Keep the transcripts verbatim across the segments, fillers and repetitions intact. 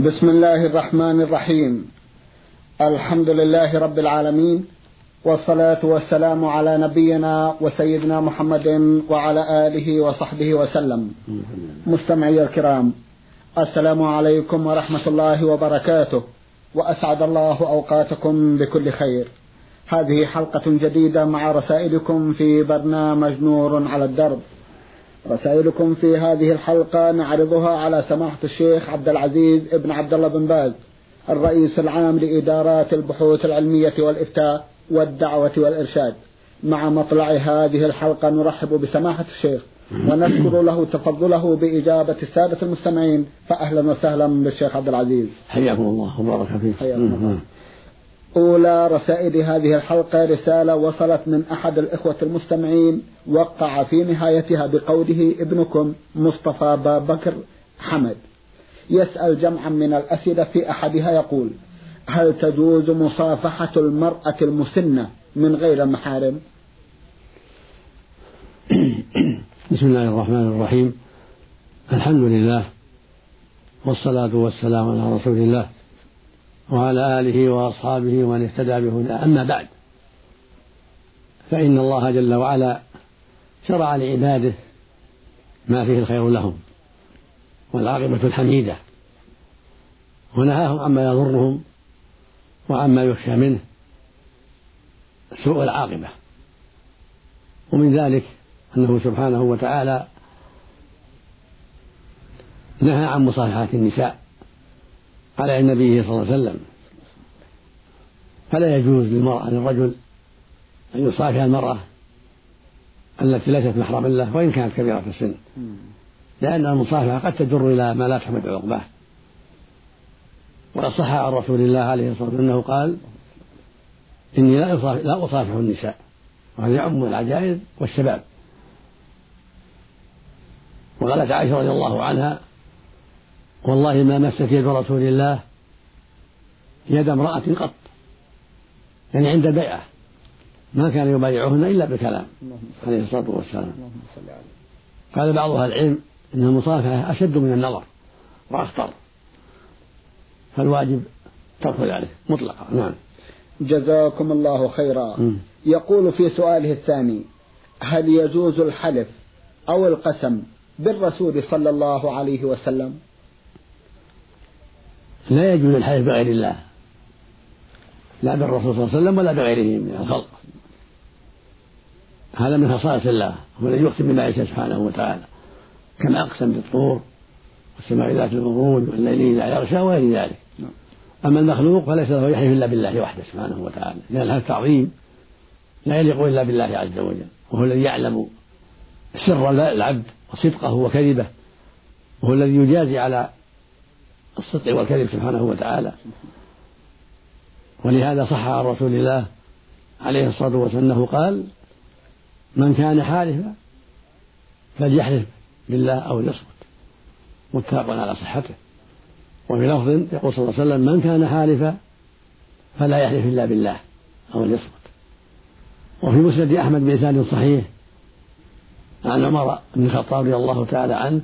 بسم الله الرحمن الرحيم. الحمد لله رب العالمين، والصلاة والسلام على نبينا وسيدنا محمد وعلى آله وصحبه وسلم. مستمعي الكرام، السلام عليكم ورحمة الله وبركاته، وأسعد الله أوقاتكم بكل خير. هذه حلقة جديدة مع رسائلكم في برنامج نور على الدرب. رسائلكم في هذه الحلقة نعرضها على سماحة الشيخ عبد العزيز ابن عبد الله بن باز، الرئيس العام لإدارات البحوث العلمية والإفتاء والدعوة والإرشاد. مع مطلع هذه الحلقة نرحب بسماحة الشيخ ونشكر له تفضله بإجابة السادة المستمعين، فأهلا وسهلا بالشيخ عبد العزيز. حياكم الله وبارك فيك. حياكم الله. أولى رسائل هذه الحلقة رسالة وصلت من أحد الإخوة المستمعين، وقع في نهايتها بقوله: ابنكم مصطفى بابكر حمد يسأل جمعا من الأسئلة، في أحدها يقول: هل تجوز مصافحة المرأة المسنة من غير المحارم؟ بسم الله الرحمن الرحيم. الحمد لله، والصلاة والسلام على رسول الله وعلى آله وأصحابه ومن اهتدى بهداه. أما بعد، فإن الله جل وعلا شرع لعباده ما فيه الخير لهم والعاقبة الحميدة، ونهاهم عما يضرهم وعما يخشى منه سوء العاقبة. ومن ذلك أنه سبحانه وتعالى نهى عن مصافحة النساء على النبي صلى الله عليه وسلم، فلا يجوز للمرأة للرجل أن يصافح المرأة التي ليست محرما له وإن كانت كبيرة في السن، لأن المصافحة قد تجر إلى ما لا تحمد عقباه. وقد صح عن رسول الله عليه الصلاة والسلام أنه قال: إني لا أصافح, لا أصافح النساء، وهذا يعم العجائز والشباب. وقالت عائشة رضي الله عنها: والله ما مست يد رسول الله يد امرأة قط، يعني عند البيعة ما كان يبايعهن إلا بالكلام عليه الصلاة والسلام. قال بعض أهل العلم إن المصافحة أشد من النظر وأخطر، فالواجب ترك ذلك مطلقا. نعم. جزاكم الله خيرا. م. يقول في سؤاله الثاني: هل يجوز الحلف أو القسم بالرسول صلى الله عليه وسلم؟ لا يجوز الحلف بغير الله، لا بالرسول صلى الله عليه وسلم ولا بغيره من الخلق. هذا من خصائص الله، هو الذي يقسم بالله سبحانه وتعالى، كما أقسم بالطور والسماء ذات البروج والليل إذا يغشى وغير ذلك. أما المخلوق فليس له يحلف إلا بالله وحده سبحانه وتعالى، لأن هذا التعظيم لا يليق إلا بالله عز وجل، وهو الذي يعلم سر العبد وصدقه وكذبه، وهو الذي يجازي على الصدق والكذب سبحانه وتعالى. ولهذا صح عن رسول الله عليه الصلاة والسلام أنه قال: من كان حالفا فليحلف بالله أو ليصمت، متفق على صحته. وفي لفظ يقول صلى الله عليه وسلم: من كان حالفا فلا يحلف إلا بالله أو ليصمت. وفي مسند أحمد بإسناد صحيح عن عمر بن الخطاب رضي الله تعالى عنه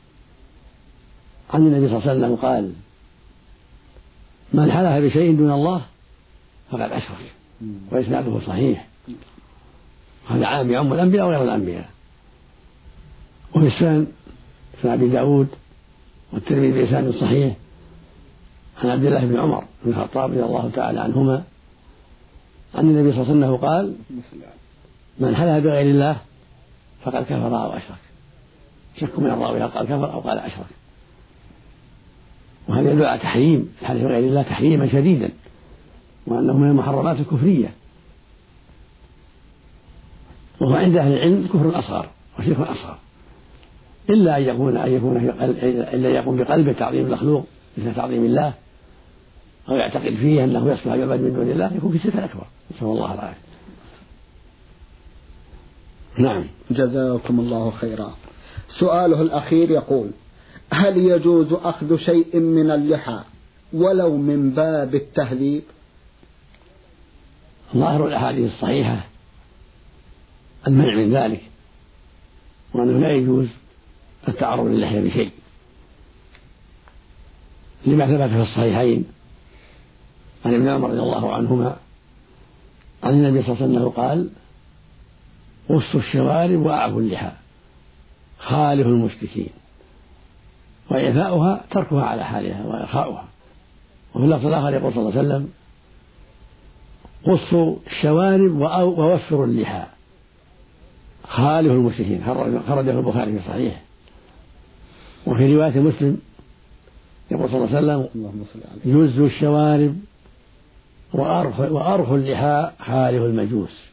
عن النبي صلى الله عليه وسلم قال: من حلف بشيء دون الله فقد أشرك. وإسناده صحيح. هذا عام يعم الأنبياء وغير الأنبياء. وفي السنن سنن أبي داود والترمذي بإسناد صحيح عن عبد الله بن عمر بن الخطاب رضي الله تعالى عنهما عن النبي صلى الله عليه وسلم قال: من حلف بغير الله فقد كفر أو أشرك. شك من الراوي هل قال كفر أو قال أشرك. وهذا يدل على تحريم الحلف بغير الله تحريما شديدا، وأنه من المحرمات الكفرية، وهو عند أهل العلم كفر أصغر وشرك أصغر، إلا أن يكون أن يكون إلا يقوم بقلبه تعظيم المخلوق مثل تعظيم الله، أو يعتقد فيه أنه يصلح يعبد من دون الله، يكون في الشرك الأكبر، نسأل الله العافية. نعم. جزاكم الله خيرا. سؤاله الأخير يقول: هل يجوز أخذ شيء من اللحى ولو من باب التهذيب؟ ظاهر الأحاديث الصحيحة المنع من ذلك، وأنه لا يجوز التعرض للحية بشيء، لما ثبت في الصحيحين عن ابن عمر رضي الله عنهما عن النبي صلى الله عليه وسلم قال: قصوا الشوارب وأعفوا اللحى خالف المشركين، وإعفاؤها تركها على حالها وإرخاؤها. وفي اللفظ الآخر يقول صلى الله عليه وسلم: قصوا الشوارب ووفروا اللحى خالف المشركين، خرجه البخاري في صحيحه. وفي رواية مسلم يقول صلى الله عليه وسلم: جزوا الشوارب وأرخوا اللحى خالف المجوس.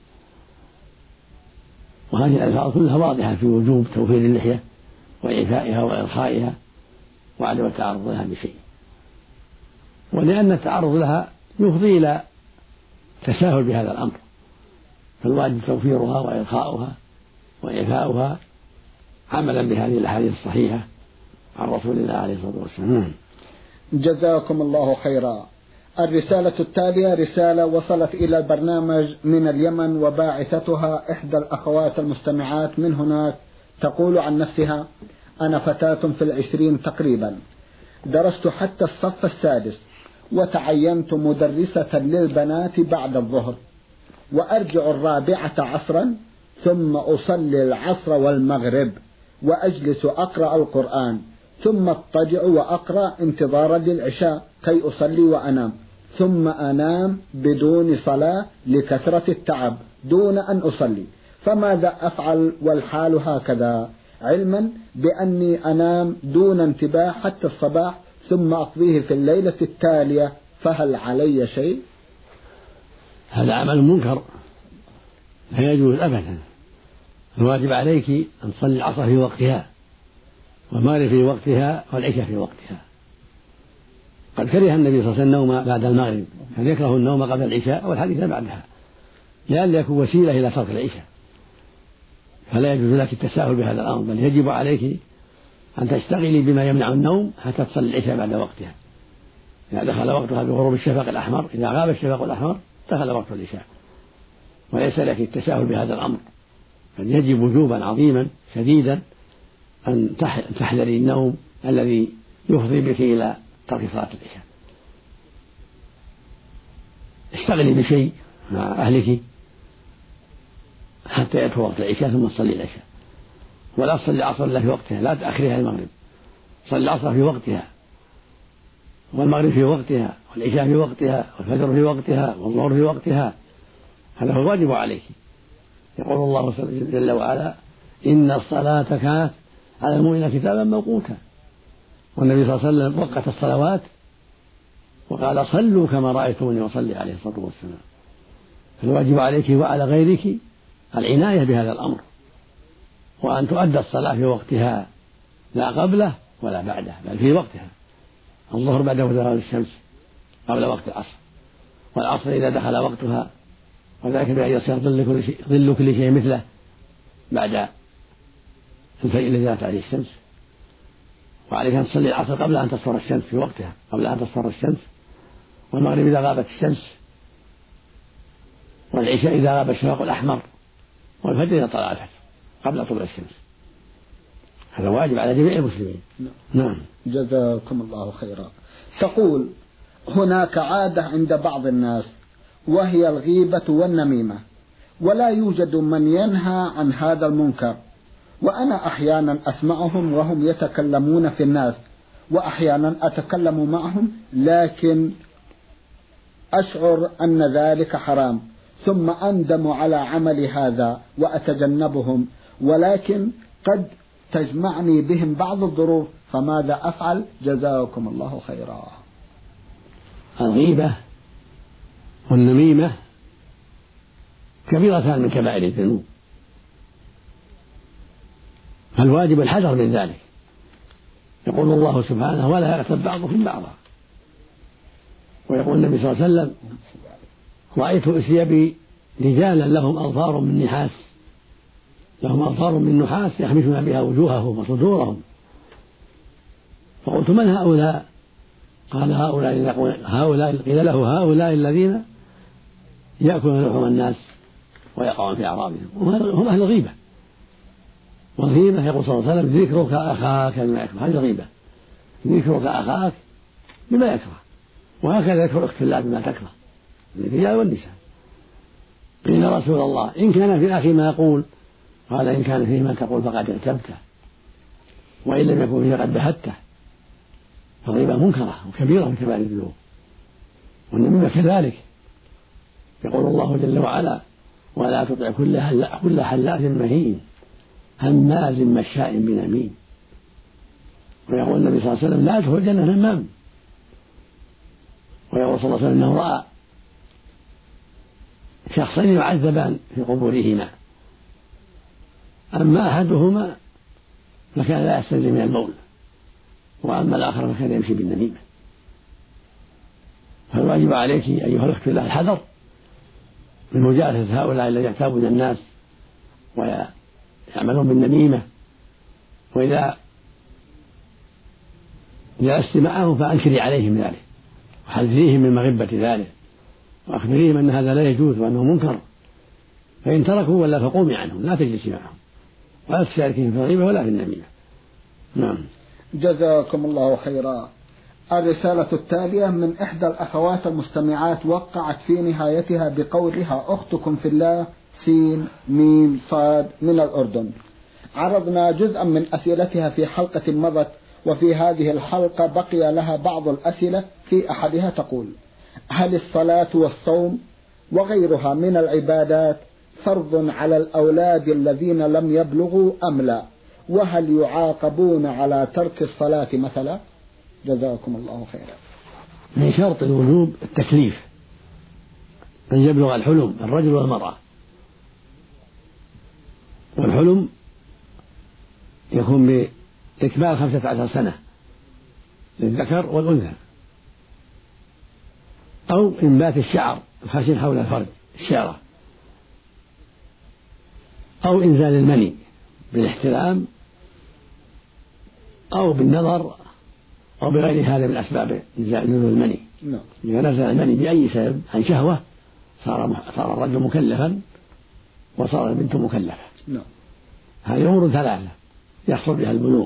وهذه الألفاظ كلها واضحة في وجوب توفير اللحية وإعفائها وإرخائها وعدم التعرض لها بشيء، ولأن التعرض لها يفضي إلى تساهل بهذا الأمر، فالواجب توفيرها وإرخاؤها وإعفاؤها عملا بهذه الأحاديث الصحيحة عن رسول الله عليه الصلاة والسلام. جزاكم الله خيرا. الرسالة التالية رسالة وصلت إلى البرنامج من اليمن، وباعثتها إحدى الأخوات المستمعات من هناك، تقول عن نفسها: أنا فتاة في العشرين تقريبا، درست حتى الصف السادس، وتعينت مدرسة للبنات بعد الظهر، وأرجع الرابعة عصرا، ثم أصلي العصر والمغرب، وأجلس أقرأ القرآن، ثم اضطجع وأقرأ انتظارا للعشاء كي أصلي وأنام، ثم أنام بدون صلاة لكثرة التعب دون أن أصلي، فماذا أفعل والحال هكذا، علما بأني أنام دون انتباه حتى الصباح ثم أقضيه في الليلة التالية، فهل علي شيء؟ هذا عمل منكر لا يجوز أبدا. الواجب عليك أن تصلي العصر في وقتها، والمغرب في وقتها، والعشاء في وقتها. قد كره النبي صلى الله عليه وسلم النوم بعد المغرب، كان يكره النوم قبل العشاء والحديث بعدها، لئلا يكون وسيلة إلى ترك العشاء، فلا يجوز لك التساهل بهذا الأمر، بل يجب عليك أن تشتغلي بما يمنع النوم حتى تصلي العشاء بعد وقتها. إذا دخل وقتها بغروب الشفق الأحمر، إذا غاب الشفق الأحمر دخل وقت العشاء، وليس لك التساهل بهذا الأمر، بل يجب وجوبا عظيما شديدا أن تحذري النوم الذي يفضي بك إلى ترك صلاة العشاء. اشتغلي بشيء مع أهلك حتى يدخل وقت العشاء ثم تصلي العشاء، ولا تصلي العصر إلا في وقتها، لا تأخرها المغرب، صلي العصر في وقتها، والمغرب في وقتها، والعشاء في وقتها، والفجر في وقتها، والظهر في وقتها. هذا هو الواجب عليك. يقول الله جل وعلا: إن الصلاة كانت على المؤمنين كتابا موقوتا. والنبي صلى الله عليه وسلم وقت الصلوات وقال: صلوا كما رأيتموني أصلي عليه الصلاة والسلام. فالواجب عليك وعلى غيرك العناية بهذا الأمر، وأن تؤدى الصلاة في وقتها، لا قبله ولا بعده، بل في وقتها. الظهر بعد زوال الشمس قبل وقت العصر، والعصر إذا دخل وقتها، وذلك بأن يصير ظل كل شيء, ظل كل شيء مثله بعد الفجر الذي زالت عليه الشمس. وعليك أن تصلي العصر قبل أن تصفر الشمس في وقتها، قبل أن تصفر الشمس، والمغرب إذا غابت الشمس، والعشاء إذا غاب الشفق الأحمر، والفجر إذا طلع الفجر قبل طلوع الشمس. هذا واجب على جميع المسلمين. نعم. جزاكم الله خيرا. تقول: هناك عادة عند بعض الناس، وهي الغيبة والنميمة، ولا يوجد من ينهى عن هذا المنكر، وأنا أحيانا أسمعهم وهم يتكلمون في الناس، وأحيانا أتكلم معهم، لكن أشعر أن ذلك حرام، ثم أندم على عمل هذا وأتجنبهم، ولكن قد تجمعني بهم بعض الظروف، فماذا أفعل؟ جزاكم الله خيرا. الغيبة والنميمة كبيرتان من كبائر الذنوب، فالواجب الحذر من ذلك. يقول الله سبحانه: ولا يغتب بعضكم بعضا. ويقول النبي صلى الله عليه وسلم: رأيت أسيبي رجالا لهم أظفار من نحاس، لهم أظفار من نحاس يخمشون بها وجوههم وصدورهم. فقلت: من هؤلاء؟ قال: هؤلاء هؤلاء قيل له: هؤلاء الذين يأكلون لحوم الناس ويقعون في أعراضهم، هم أهل الغيبة. والغيبة يقول صلى الله عليه وسلم: ذكرك أخاك بما يكره. هذه الغيبة، ذكرك أخاك بما يكره، وهكذا يكره أخت الله بما تكره الرجال والنساء. قيل رسول الله إن كان في أخي ما يقول؟ قال إن كان فيه ما تقول فقد اغتبته، وإن لم يكن فيه قد بهته. فالغيبة منكرة وكبيرة من كبائر الذنوب، والنميمة كذلك. يقول الله جل وعلا ولا تطع كل حلاف مهين هماز مشاء بنميم. ويقول النبي صلى الله عليه وسلم لا يدخل الجنة نمام. ويقول صلى الله عليه وسلم انه راى شخصين يعذبان في قبورهما، اما احدهما فكان لا يستنزف من البول، واما الاخر فكان يمشي بالنميمه. فالواجب عليك ايها الاخت الله الحذر من مجالسه هؤلاء الذين يغتابون الناس ويعملون بالنميمه، واذا جلست معهم فانكري عليهم ذلك وحذريهم من مغبه ذلك، وأخبريهم أن هذا لا يجوز وأنه منكر، فإن تركوا ولا فقومي عنهم، لا تجلسي معهم ولا تشاركهم في الغيبة ولا في النميمة. نعم. جزاكم الله خيرا. الرسالة التالية من إحدى الأخوات المستمعات وقعت في نهايتها بقولها أختكم في الله سين ميم صاد من الأردن. عرضنا جزءا من أسئلتها في حلقة مضت، وفي هذه الحلقة بقي لها بعض الأسئلة. في أحدها تقول: هل الصلاة والصوم وغيرها من العبادات فرض على الأولاد الذين لم يبلغوا أم لا؟ وهل يعاقبون على ترك الصلاة مثلا؟ جزاكم الله خيرا. من شرط الوجوب التكليف، أن يبلغ الحلم الرجل والمرأة، والحلم يكون بإكمال خمسة عشر سنة للذكر والأنثى، أو إنبات الشعر الخشن حول الفرج الشعرة، أو إنزال المني بالاحتلام أو بالنظر أو بغير هذا من أسباب إنزال المني. إذا نزل المني بأي سبب عن شهوة صار صار الرجل مكلفا وصار البنت مكلفة. هذه أمور ثلاثة يحصل بها البلوغ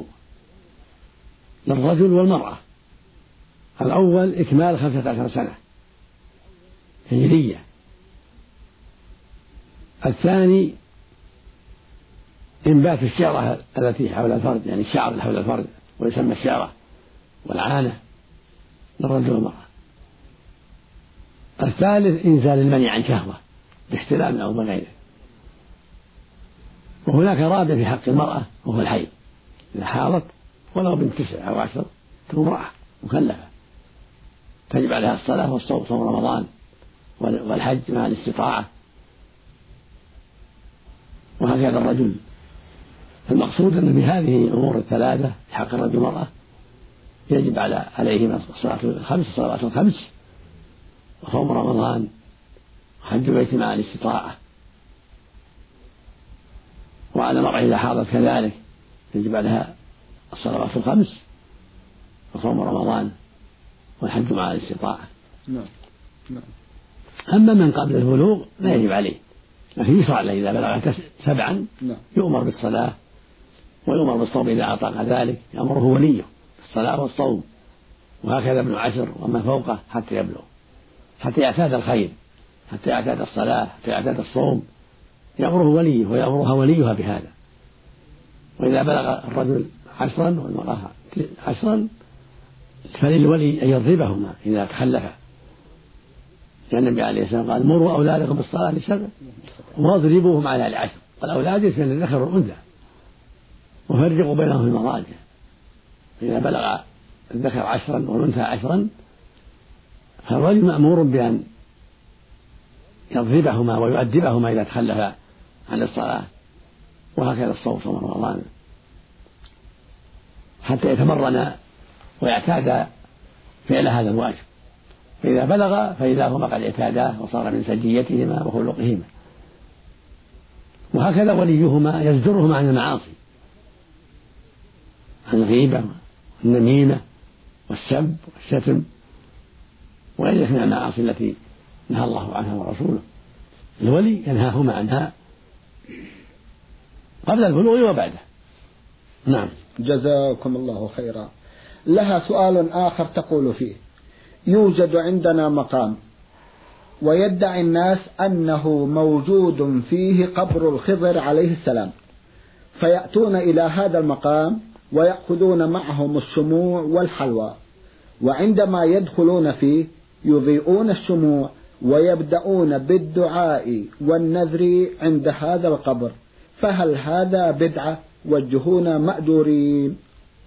للرجل والمرأة. الأول إكمال خمسة عشر سنة هجرية. الثاني إنبات الشعرة التي حول الفرج، يعني الشعر اللي حول الفرج ويسمى الشعرة والعانة للرجل والمرأة. الثالث إنزال المني عن شهوة باحتلام أو بغيره. وهناك رابع في حق المرأة وهو الحيض، إذا حاضت ولو بنت تسع أو عشر تكون امرأة مكلفة تجب عليها الصلاة والصوم، صوم رمضان والحج مع الاستطاعة، وهكذا الرجل. المقصود أن بهذه الأمور الثلاثة في حق الرجل والمرأة يجب على عليهما الصلاة الخمس الصلوات الخمس وصوم رمضان وحج بيت مع الاستطاعة. وعلى المرأة إذا حاضت كذلك يجب عليها الصلوات الخمس وصوم رمضان والحج مع الاستطاعة. نعم. نعم. أما من قبل البلوغ لا يجب عليه، لكن يشرع له إذا بلغ سبعا يؤمر بالصلاة ويؤمر بالصوم إذا أطاق ذلك، يأمره وليه بالصلاة والصوم، وهكذا ابن عشر وما فوقه حتى يبلغ، حتى يعتاد الخير، حتى يعتاد الصلاة، حتى يعتاد الصوم، يأمره وليه ويأمرها وليها بهذا. وإذا بلغ الرجل عشرا والمرأة عشرا فللولي أن يضربهما إذا تخلفا، لأن النبي عليه السلام قال: مروا أولادكم بالصلاة لسبع واضربوهم على لعشر. والأولاد يشمل الذكر والأنثى، وفرقوا بينهم في المضاجع. إذا بلغ الذكر عشرا والأنثى عشرا فالرجل مأمور بأن يضربهما ويؤدبهما إذا تخلفا عن الصلاة، وهكذا الصوم صوم رمضان حتى يتمرن ويعتاد فعل هذا الواجب. فإذا بلغ فإذا هما قد اعتاداه وصار من سجيتهما وخلقهما. وهكذا وليهما يزجرهما عن المعاصي، عن الغيبة والنميمة والسب والشتم وغيرها من المعاصي التي نهى الله عنها ورسوله. الولي ينهاهما عنها قبل البلوغ وبعده. نعم. جزاكم الله خيرا. لها سؤال آخر تقول فيه: يوجد عندنا مقام ويدعي الناس أنه موجود فيه قبر الخضر عليه السلام، فيأتون إلى هذا المقام ويأخذون معهم الشموع والحلوى، وعندما يدخلون فيه يضيئون الشموع ويبدأون بالدعاء والنذر عند هذا القبر، فهل هذا بدعة؟ وجهونا مأجورين.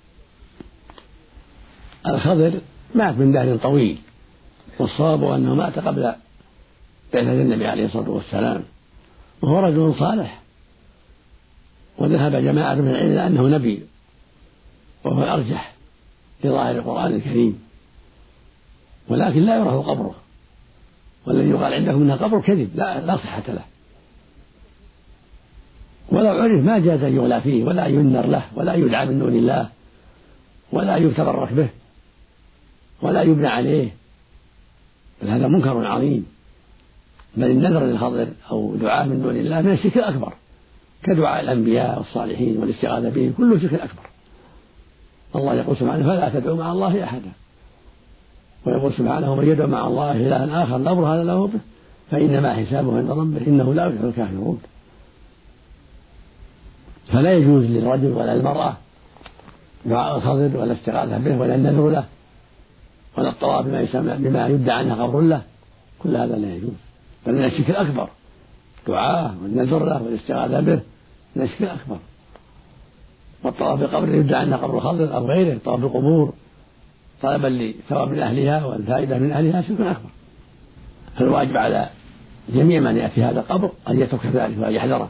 الخضر مات من دهر طويل، والصواب أنه مات قبل بعثة النبي عليه الصلاة والسلام، وهو رجل صالح، وذهب جماعة من العلم إلى أنه نبي، وهو الأرجح لظاهر القرآن الكريم، ولكن لا يعرف قبره، والذي يقال عندهم انه قبر كذب لا لا صحة له، ولو عرف ما جاز ان يغلى فيه ولا ينذر له ولا يدعى من دون الله ولا يتبرك به ولا يبنى عليه، بل هذا منكر عظيم. بل النذر للخضر او دعاء من دون الله من الشرك الاكبر، كدعاء الانبياء والصالحين والاستغاثة بهم، كله شرك اكبر. الله يقول سبحانه: فلا تدعوا مع الله احدا، ويقول سبحانه: من يدعو مع الله إلها آخر لا برهان له به فإنما حسابه عند ربه إنه لا يفلح الكافرون. فلا يجوز للرجل ولا المرأة دعاء الخضر ولا الاستغاثة به ولا النذر له ولا الطواف بما يسمى بما يدعى عنه قبر له، كل هذا لا يجوز، بل من الشرك الأكبر. دعاء والنذر له والاستغاثة به من الشرك الأكبر، والطواف بقبر يدعى عنه قبر الخضر أو غيره، طواف القبور طلبا لثواب من أهلها والفائدة من أهلها شرك أكبر. فالواجب على جميع من يأتي هذا القبر أن يترك ذلك وأن يحذره،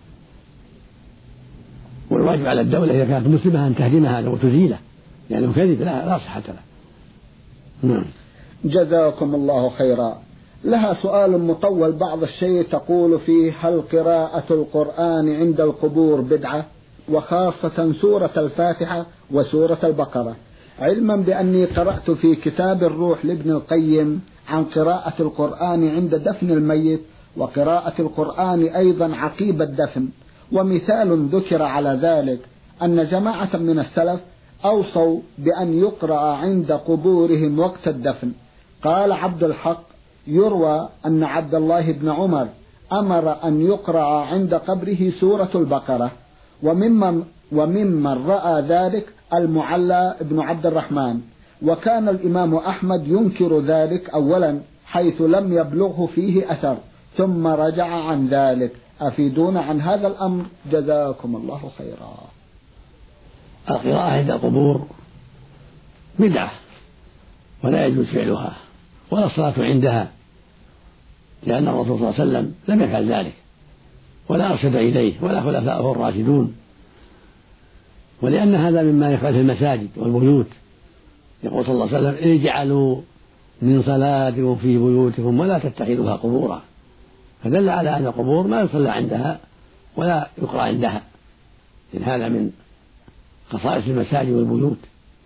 والواجب على الدولة إذا كانت مسلمة أن تهدم هذا وتزيله، لأنه كذب لا, لا صحة له. نعم. جزاكم الله خيرا. لها سؤال مطول بعض الشيء تقول فيه: هل قراءة القرآن عند القبور بدعة، وخاصة سورة الفاتحة وسورة البقرة، علما بأني قرأت في كتاب الروح لابن القيم عن قراءة القرآن عند دفن الميت وقراءة القرآن أيضا عقيب الدفن، ومثال ذكر على ذلك أن جماعة من السلف أوصوا بأن يقرأ عند قبورهم وقت الدفن. قال عبد الحق: يروى أن عبد الله بن عمر أمر أن يقرأ عند قبره سورة البقرة، وممن, وممن رأى ذلك المعلى بن عبد الرحمن، وكان الإمام أحمد ينكر ذلك أولا حيث لم يبلغه فيه أثر، ثم رجع عن ذلك. أفيدون عن هذا الأمر جزاكم الله خيرا. القراءة عند القبور بدعة ولا يجوز فعلها ولا الصلاة عندها، لأن الرسول صلى الله عليه وسلم لم يفعل ذلك ولا أرشد إليه ولا خلفاؤه الراشدون، ولأن هذا مما يفعل في المساجد والبيوت. يقول صلى الله عليه وسلم: اجعلوا من صلاتكم في بيوتكم ولا تتخذوها قبورا، فدل على أن القبور ما يصلى عندها ولا يقرأ عندها، إن هذا من خصائص المساجد والبيوت،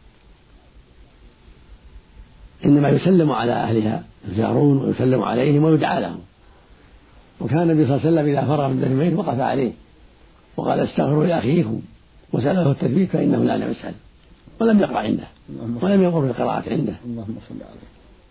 إنما يسلم على أهلها، يزارون ويسلم عليهم ويدعى لهم. وكان النبي صلى الله عليه وسلم إذا فرغ من دفن الميت وقف عليه وقال: استغفروا لأخيكم وسأله التثبيت فإنه لا لم يسأل، ولم يقرأ عنده ولم يقر في القراءة عنده. اللهم صل عليه.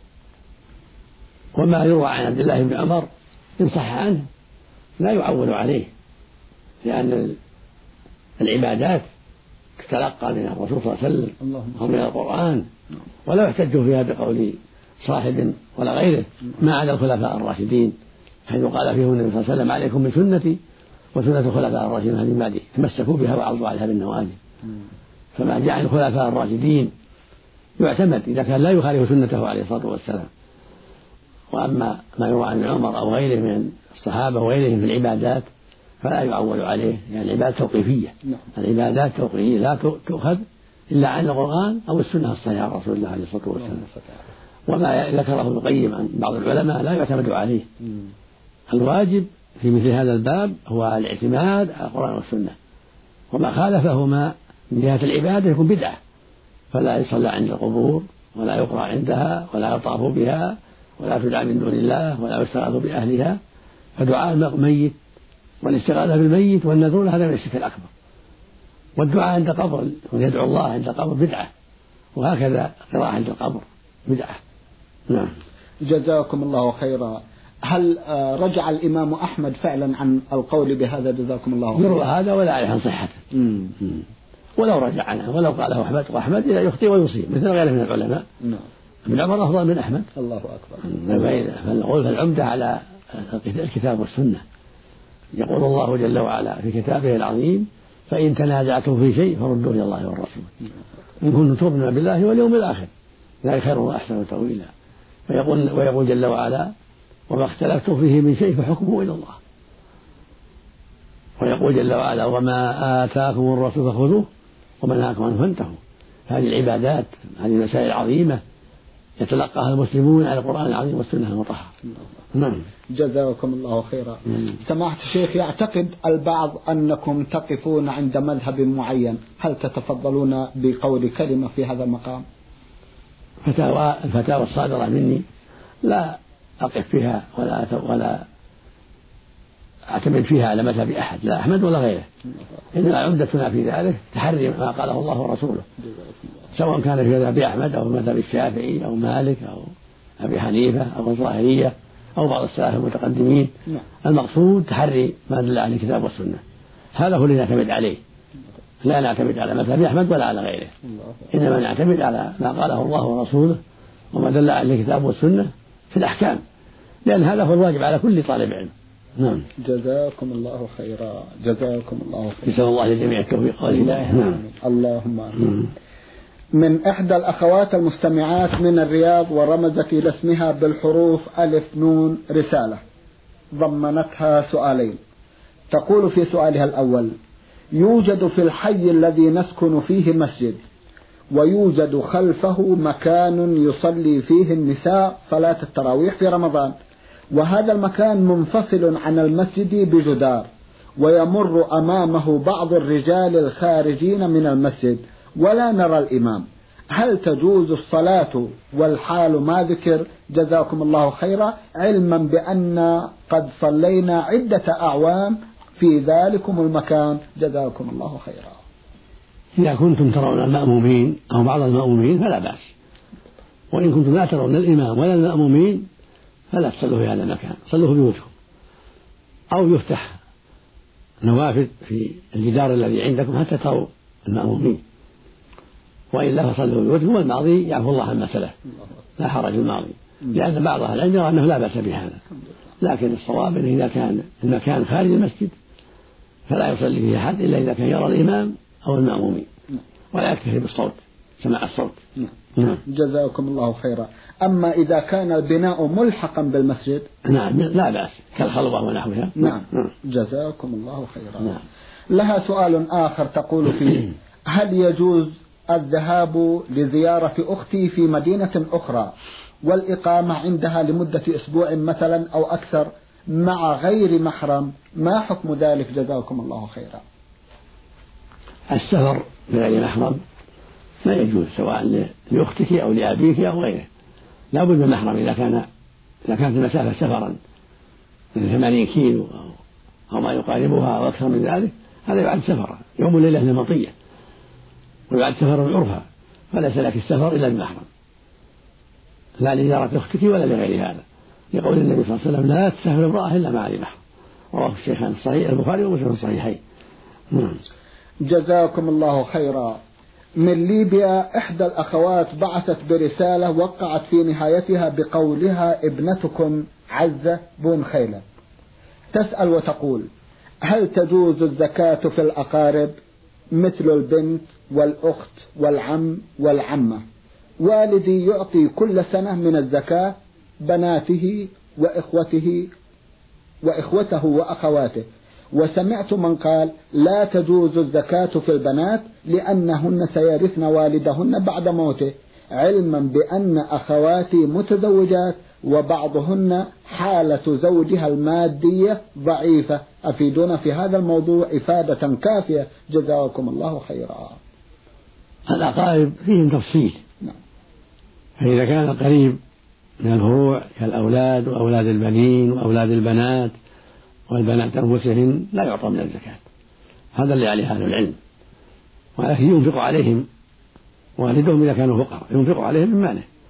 وما يروى عن عبد الله بن عمر إن صح عنه لا يعول عليه، لأن العبادات تتلقى من الرسول صلى الله عليه وسلم ومن القرآن، ولا يحتج فيها بقول صاحب ولا غيره ما عدا الخلفاء الراشدين، حيث قال فيهم النبي صلى الله عليه وسلم: عليكم بسنتي وسنة الخلفاء الراشدين من بعدي تمسكوا بها وعضوا عليها بالنواجذ. فما جاء عن الخلفاء الراشدين يعتمد إذا كان لا يخالف سنته عليه الصلاة والسلام. وأما ما يروى عن عمر أو غيره من الصحابة وغيرهم في العبادات فلا يعول عليه، يعني العبادات توقيفية. العبادات توقيفية لا تؤخذ إلا عن القرآن أو السنة الصحيحة عن رسول الله عليه الصلاة والسلام. وما ذكره ابن القيم عن بعض العلماء لا يعتمد عليه. الواجب في مثل هذا الباب هو الاعتماد على القرآن والسنة، وما خالفهما من جهة العبادة يكون بدعة، فلا يصلى عند القبور ولا يقرأ عندها ولا يطاف بها ولا تدعى من دون الله ولا يستغاث بأهلها. فدعاء الميت والاستغاثة بالميت والنذر هذا من الشرك الأكبر، والدعاء عند قبر ويدعو الله عند قبر بدعة، وهكذا قراءة عند القبر بدعة. نعم. جزاكم الله خيرا. هل رجع الإمام أحمد فعلا عن القول بهذا؟ جزاكم الله خيرا. يروى هذا ولا يعرف عن صحته، ولو رجع عنه ولو قاله أحمد، وأحمد يخطئ ويصيب مثل غيره من العلماء. نعم. ابن عمر أفضل من أحمد. الله أكبر. فنقول فالعمدة على الكتاب والسنة. يقول الله جل وعلا في كتابه العظيم: فإن تنازعتم في شيء فردوه إلى الله والرسول إن كنتم تؤمنون بالله واليوم الآخر ذلك خير وأحسن تأويلا. ويقول, ويقول جل وعلا: وما اختلفتم فيه من شيء فحكمه إلى الله. ويقول جل وعلا: وما آتاكم الرسول فخذوه وما نهاكم عنه فانتهوا. هذه العبادات، هذه المسائل العظيمة يتلقاها المسلمون على القرآن العظيم والسنة المطهرة. نعم. جزاكم الله خيرا. سماحة الشيخ، يعتقد البعض أنكم تقفون عند مذهب معين، هل تتفضلون بقول كلمة في هذا المقام؟ فتاوى الفتاوى الصادرة مني لا أقف فيها ولا ولا أعتمد فيها على مذهب أحد، لا أحمد ولا غيره، إنما عمدتنا في ذلك تحري ما قاله الله ورسوله، سواء كان في مذهب أحمد أو مذهب الشافعي أو مالك أو أبي حنيفة أو الظاهرية أو بعض السلف المتقدمين. المقصود تحري ما دل عليه الكتاب والسنة، هذا هو الذي نعتمد عليه، لا نعتمد على مذهب أحمد ولا على غيره، إنما نعتمد على ما قاله الله ورسوله وما دل عليه الكتاب والسنة في الأحكام، لأن هذا هو الواجب على كل طالب علم. نعم. جزاكم الله خيرا. جزاكم الله خيرا. نسأل الله للجميع التوفيق والهداية. نعم. اللهم آمين. من إحدى الأخوات المستمعات من الرياض ورمزت إلى اسمها بالحروف ألف نون رسالة ضمنتها سؤالين. تقول في سؤالها الأول: يوجد في الحي الذي نسكن فيه مسجد، ويوجد خلفه مكان يصلي فيه النساء صلاة التراويح في رمضان، وهذا المكان منفصل عن المسجد بجدار، ويمر أمامه بعض الرجال الخارجين من المسجد ولا نرى الإمام، هل تجوز الصلاة والحال ما ذكر؟ جزاكم الله خيرا، علما بأن قد صلينا عدة أعوام في ذلكم المكان، جزاكم الله خيرا. إذا كنتم ترون المأمومين أو بعض المأمومين فلا بأس، وإن كنتم لا ترون الإمام ولا المأمومين فلا تصلوا في هذا المكان، صلوا في بيوتكم، أو يفتح نوافذ في الجدار الذي عندكم حتى تروا المأمومين، وإلا فصلوا في بيوتكم، والماضي يعفو الله عما سلف، لا حرج الماضي، لأن بعض أهل العلم يرى أنه لا بأس بهذا، لكن الصواب أنه إذا كان المكان خارج المسجد فلا يصلي فيه أحد إلا إذا كان يرى الإمام أو المأمومين، ولا يكتفي بالصوت، سماع الصوت. نعم. جزاكم الله خيرا. أما إذا كان البناء ملحقا بالمسجد نعم لا بأس، كالخلوة ونحوها. نعم. نعم. جزاكم الله خيرا. نعم. لها سؤال آخر تقول فيه: هل يجوز الذهاب لزيارة أختي في مدينة أخرى والإقامة عندها لمدة أسبوع مثلا أو أكثر مع غير محرم؟ ما حكم ذلك؟ جزاكم الله خيرا. السفر بغير محرم ما يجوز، سواء لأختك أو لأبيك أو غيره، لا بد من محرم. إذا كان إذا كانت المسافة سفرا من ثمانين كيلو أو أو ما يقاربها أو أكثر من ذلك، هذا يعد سفرا، يوم الليلة لمطية، ويعد سفرا عرفا، فليس لك السفر إلا بمحرم، لا لزيارة أختك ولا لغير هذا، لقول النبي صلى الله عليه وسلم: لا تسافر امرأة إلا مع ذي محرم، رواه الشيخان الصحيح البخاري ومسلم الصحيحين. نعم. جزاكم الله خيرا. من ليبيا إحدى الأخوات بعثت برسالة وقعت في نهايتها بقولها: ابنتكم عزة بن خيلة، تسأل وتقول: هل تجوز الزكاة في الأقارب مثل البنت والأخت والعم والعمة؟ والدي يعطي كل سنة من الزكاة بناته وإخوته وإخوته وأخواته، وسمعت من قال لا تجوز الزكاة في البنات لأنهن سيرثن والدهن بعد موته، علما بأن أخواتي متزوجات وبعضهن حالة زوجها المادية ضعيفة، أفيدونا في هذا الموضوع إفادة كافية، جزاكم الله خيرا. الأقارب فيهم تفصيل، نعم. فإذا كان قريب من الفروع كالأولاد وأولاد البنين وأولاد البنات والبنات أنفسهن لا يعطى من الزكاة، هذا اللي عليه أهل العلم، ولكن ينفق عليهم والدهم إذا كانوا فقراء، ينفق عليهم من ماله،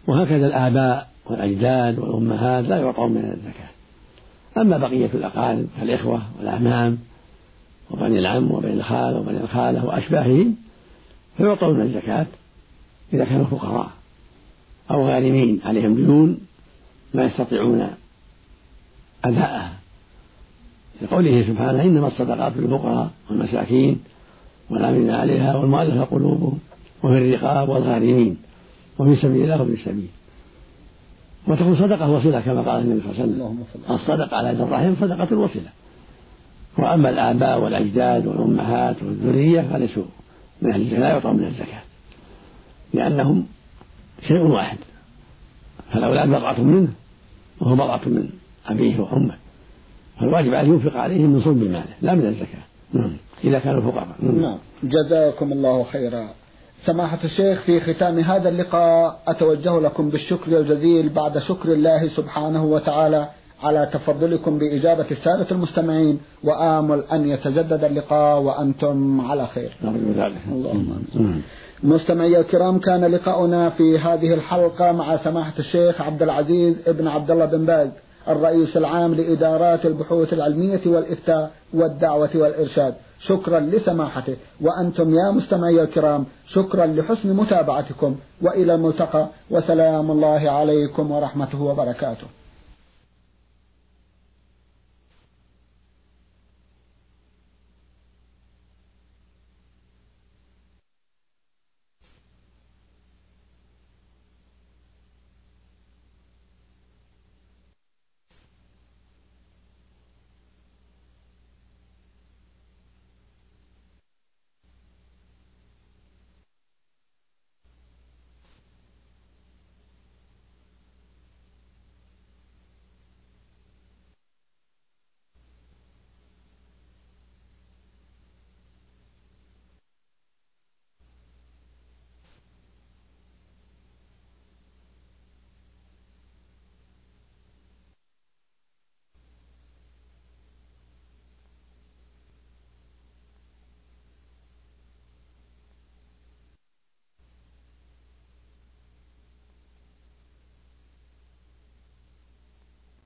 وهكذا الآباء والأجداد والأمهات لا يعطون من الزكاة. أما بقية الأقارب كالإخوة والأعمام وبني العم وبني الخال وبني الخالة وأشباههم فيعطون الزكاة إذا كانوا فقراء أو غارمين عليهم ديون ما يستطيعون أداءها، لقوله سبحانه إنما الصدقات للفقراء والمساكين والعاملين عليها والمؤلفة قلوبهم وفي الرقاب والغارمين وفي سبيل الله وفي السبيل. وتكون صدقة وصلة كما قال النبي صلى الله عليه وسلم الصدقة على يد الرحم صدقة الوصلة. وأما الآباء والأجداد والأمهات والذرية فليسوا من أهل الزكاة لا يعطون من الزكاة لأنهم شيء واحد، فالأولاد بضعة منه وهو بضعة من أبيه وأمه، فالواجب عليه ينفق عليهم من صلب ماله لا من الزكاة نعم إذا كانوا فقراء. نعم. جزاكم الله خيرا. سماحة الشيخ، في ختام هذا اللقاء أتوجه لكم بالشكر الجزيل بعد شكر الله سبحانه وتعالى على تفضلكم بإجابة السادة المستمعين، وآمل أن يتجدد اللقاء وأنتم على خير. اللهم آمين. مستمعي الكرام، كان لقاؤنا في هذه الحلقة مع سماحة الشيخ عبد العزيز ابن عبد الله بن باز الرئيس العام لإدارات البحوث العلمية والإفتاء والدعوة والإرشاد. شكرا لسماحته، وأنتم يا مستمعي الكرام شكرا لحسن متابعتكم، وإلى الملتقى، وسلام الله عليكم ورحمته وبركاته.